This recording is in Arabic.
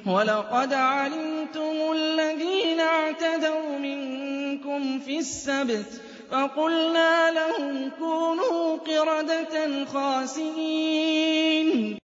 وَلَقَدْ عَلِمْتُمُ الَّذِينَ اعْتَدَوْا مِنكُمْ فِي السَّبْتِ فَقُلْنَا لَهُمْ كُونُوا قِرَدَةً خَاسِئِينَ